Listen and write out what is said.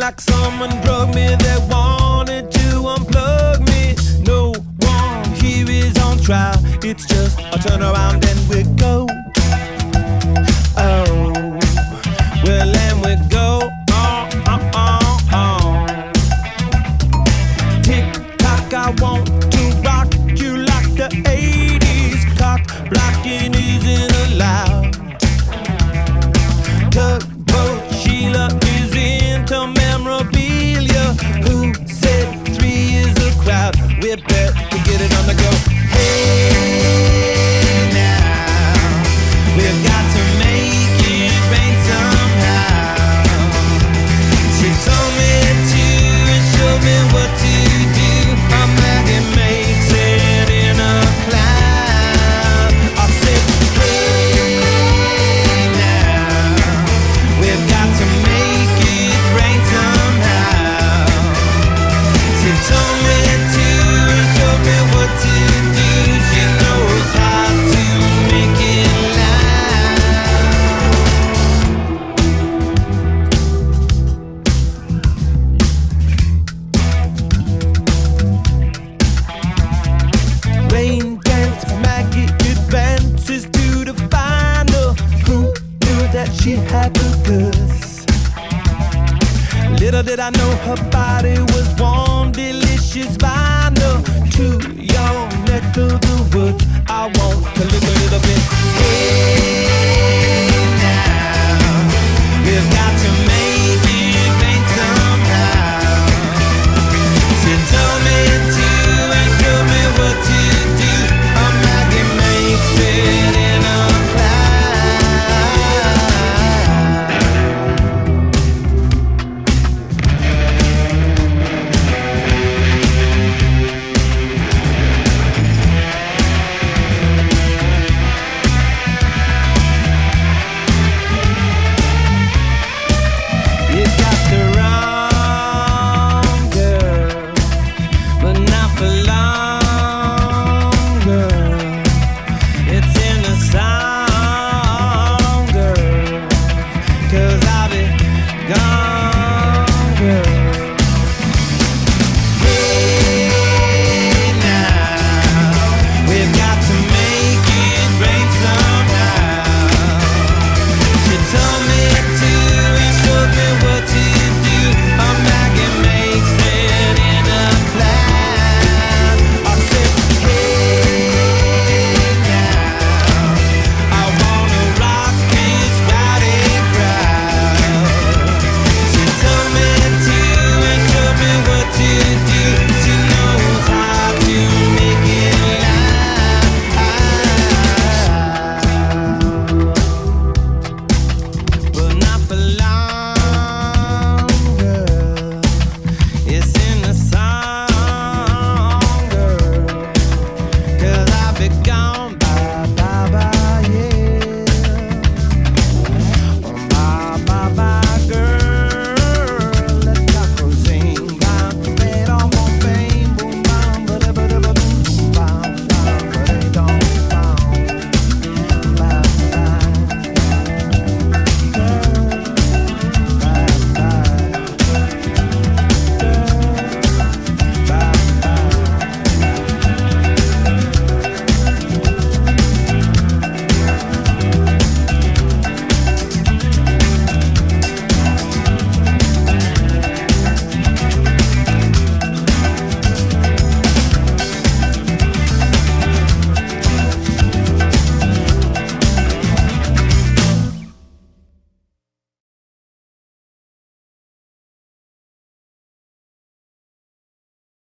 like someone drugged me. They wanted to unplug me. No one here is on trial. It's just a turn around and we go. Oh, well, and we go. Tick tock, I want to rock you like the 80s. Cock blocking isn't allowed. Tugboat Sheila is into memorabilia. Who said 3 is a crowd? We better get it on the go. Hey now, we've got to make it rain somehow. She told me to and showed me what to do. A magnet makes it in a cloud. I said, hey now, we've got to make it rain somehow. She told me to and showed me what to do. She knows how to make it Rain dance, Maggie advances to the final. Who knew that she had the goods? Little did I know her body was warm, delicious vinyl. To your neck of the woods, I want to live.